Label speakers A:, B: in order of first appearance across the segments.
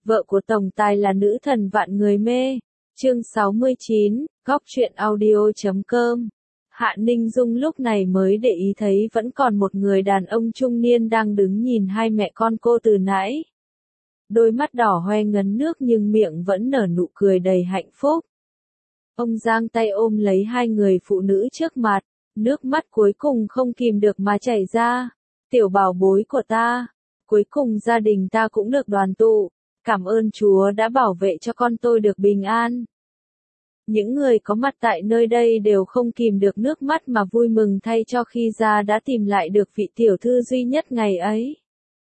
A: Vợ của tổng tài là nữ thần vạn người mê. Chương 69, góc truyện audio.com. Hạ Ninh Dung lúc này mới để ý thấy vẫn còn một người đàn ông trung niên đang đứng nhìn hai mẹ con cô từ nãy. Đôi mắt đỏ hoe ngấn nước nhưng miệng vẫn nở nụ cười đầy hạnh phúc. Ông giang tay ôm lấy hai người phụ nữ trước mặt, nước mắt cuối cùng không kìm được mà chảy ra. Tiểu bảo bối của ta, cuối cùng gia đình ta cũng được đoàn tụ. Cảm ơn Chúa đã bảo vệ cho con tôi được bình an. Những người có mặt tại nơi đây đều không kìm được nước mắt mà vui mừng thay cho khi gia đã tìm lại được vị tiểu thư duy nhất ngày ấy.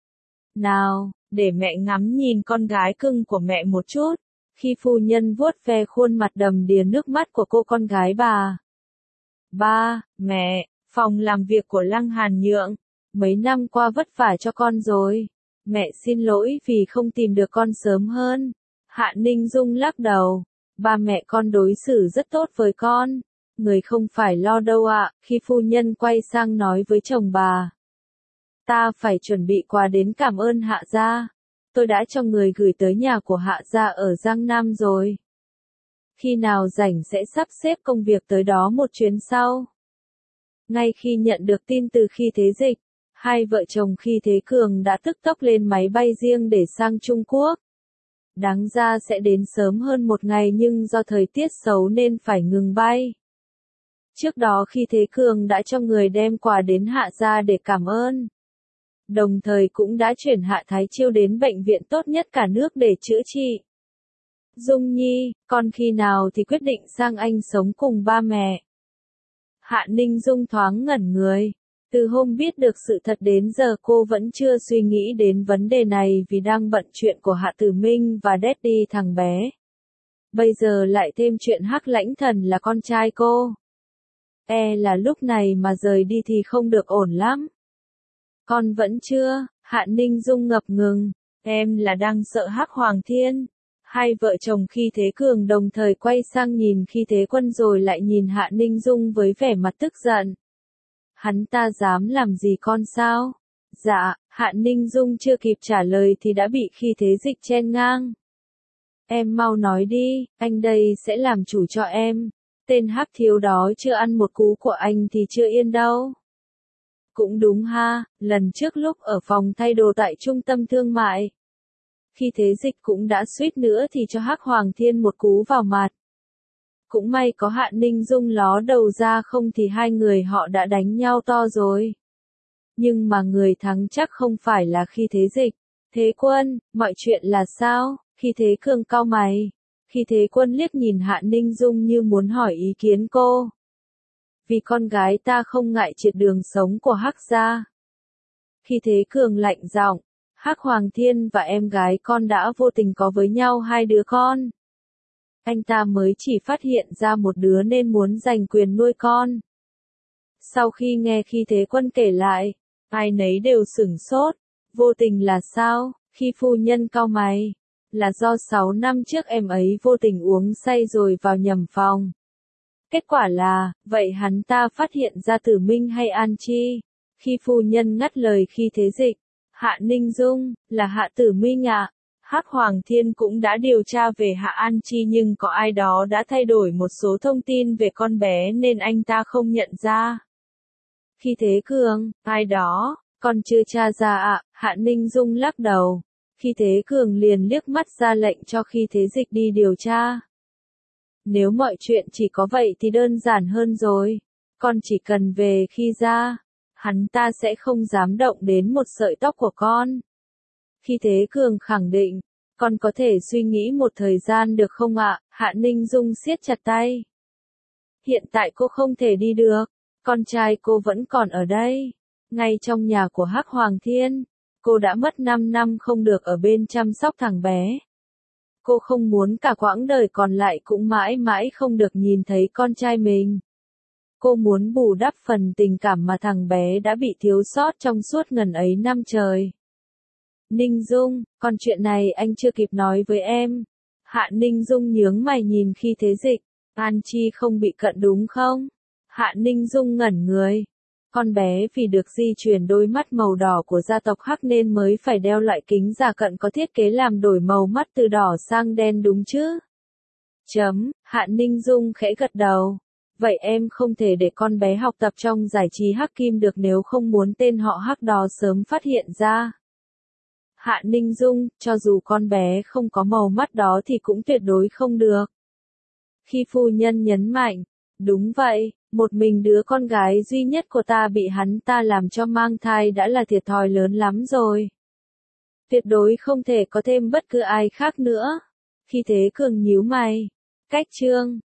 A: Nào, để mẹ ngắm nhìn con gái cưng của mẹ một chút. Khi phu nhân vuốt ve khuôn mặt đầm đìa nước mắt của cô con gái bà. Ba, mẹ, phòng làm việc của Lăng Hàn Nhượng. Mấy năm qua vất vả cho con rồi. Mẹ xin lỗi vì không tìm được con sớm hơn. Hạ Ninh Dung lắc đầu. Ba mẹ con đối xử rất tốt với con. Người không phải lo đâu ạ. Khi phu nhân quay sang nói với chồng bà. Ta phải chuẩn bị quà đến cảm ơn Hạ gia. Tôi đã cho người gửi tới nhà của Hạ gia ở Giang Nam rồi. Khi nào rảnh sẽ sắp xếp công việc tới đó một chuyến sau. Ngay khi nhận được tin từ Khi Thế Dịch, hai vợ chồng Khi Thế Cường đã tức tốc lên máy bay riêng để sang Trung Quốc. Đáng ra sẽ đến sớm hơn một ngày nhưng do thời tiết xấu nên phải ngừng bay. Trước đó Khi Thế Cường đã cho người đem quà đến Hạ gia để cảm ơn. Đồng thời cũng đã chuyển Hạ Thái Chiêu đến bệnh viện tốt nhất cả nước để chữa trị. Dung Nhi, con khi nào thì quyết định sang Anh sống cùng ba mẹ? Hạ Ninh Dung thoáng ngẩn người. Từ hôm biết được sự thật đến giờ cô vẫn chưa suy nghĩ đến vấn đề này vì đang bận chuyện của Hạ Tử Minh và Daddy thằng bé. Bây giờ lại thêm chuyện Hắc Lãnh Thần là con trai cô. Là lúc này mà rời đi thì không được ổn lắm. Con vẫn chưa, Hạ Ninh Dung ngập ngừng. Em là đang sợ Hắc Hoàng Thiên. Hai vợ chồng Khi Thế Cường đồng thời quay sang nhìn Khi Thế Quân rồi lại nhìn Hạ Ninh Dung với vẻ mặt tức giận. Hắn ta dám làm gì con sao? Dạ, Hạ Ninh Dung chưa kịp trả lời thì đã bị Khi Thế Dịch chen ngang. Em mau nói đi, anh đây sẽ làm chủ cho em. Tên Hắc thiếu đó chưa ăn một cú của anh thì chưa yên đâu. Cũng đúng ha, lần trước lúc ở phòng thay đồ tại trung tâm thương mại. Khi Thế Dịch cũng đã suýt nữa thì cho Hắc Hoàng Thiên một cú vào mặt. Cũng may có Hạ Ninh Dung ló đầu ra không thì hai người họ đã đánh nhau to rồi. Nhưng mà người thắng chắc không phải là Khi Thế Dịch. Thế Quân, mọi chuyện là sao? Khi Thế Cường cau mày. Khi Thế Quân liếc nhìn Hạ Ninh Dung như muốn hỏi ý kiến cô. Vì con gái ta không ngại triệt đường sống của Hắc gia. Khi Thế Cường lạnh giọng. Hắc Hoàng Thiên và em gái con đã vô tình có với nhau hai đứa con. Anh ta mới chỉ phát hiện ra một đứa nên muốn giành quyền nuôi con. Sau khi nghe Khi Thế Quân kể lại, ai nấy đều sửng sốt. Vô tình là sao? Khi phu nhân cau mày. Là do 6 năm trước em ấy vô tình uống say rồi vào nhầm phòng. Kết quả là, vậy hắn ta phát hiện ra Tử Minh hay An Chi? Khi phu nhân ngắt lời Khi Thế Dịch. Hạ Ninh Dung, là Hạ Tử Minh ạ. Hắc Hoàng Thiên cũng đã điều tra về Hạ An Chi nhưng có ai đó đã thay đổi một số thông tin về con bé nên anh ta không nhận ra. Khi Thế Cường, ai đó, còn chưa tra ra ạ. Hạ Ninh Dung lắc đầu. Khi Thế Cường liền liếc mắt ra lệnh cho Khi Thế Dịch đi điều tra. Nếu mọi chuyện chỉ có vậy thì đơn giản hơn rồi. Con chỉ cần về khi ra, hắn ta sẽ không dám động đến một sợi tóc của con. Khi Thế Cường khẳng định, con có thể suy nghĩ một thời gian được không ạ? Hạ Ninh Dung siết chặt tay. Hiện tại cô không thể đi được, con trai cô vẫn còn ở đây, ngay trong nhà của Hắc Hoàng Thiên. Cô đã mất 5 năm không được ở bên chăm sóc thằng bé. Cô không muốn cả quãng đời còn lại cũng mãi mãi không được nhìn thấy con trai mình. Cô muốn bù đắp phần tình cảm mà thằng bé đã bị thiếu sót trong suốt ngần ấy năm trời. Ninh Dung, còn chuyện này anh chưa kịp nói với em. Hạ Ninh Dung nhướng mày nhìn Khi Thế Dịch. An Chi không bị cận đúng không? Hạ Ninh Dung ngẩn người. Con bé vì được di chuyển đôi mắt màu đỏ của gia tộc Hắc nên mới phải đeo loại kính giả cận có thiết kế làm đổi màu mắt từ đỏ sang đen đúng chứ? Hạ Ninh Dung khẽ gật đầu. Vậy em không thể để con bé học tập trong giải trí Hắc Kim được nếu không muốn tên họ Hắc đó sớm phát hiện ra. Hạ Ninh Dung, cho dù con bé không có màu mắt đó thì cũng tuyệt đối không được. Khi phu nhân nhấn mạnh, đúng vậy, một mình đứa con gái duy nhất của ta bị hắn ta làm cho mang thai đã là thiệt thòi lớn lắm rồi. Tuyệt đối không thể có thêm bất cứ ai khác nữa. Khi Thế Cường nhíu mày. Cách chương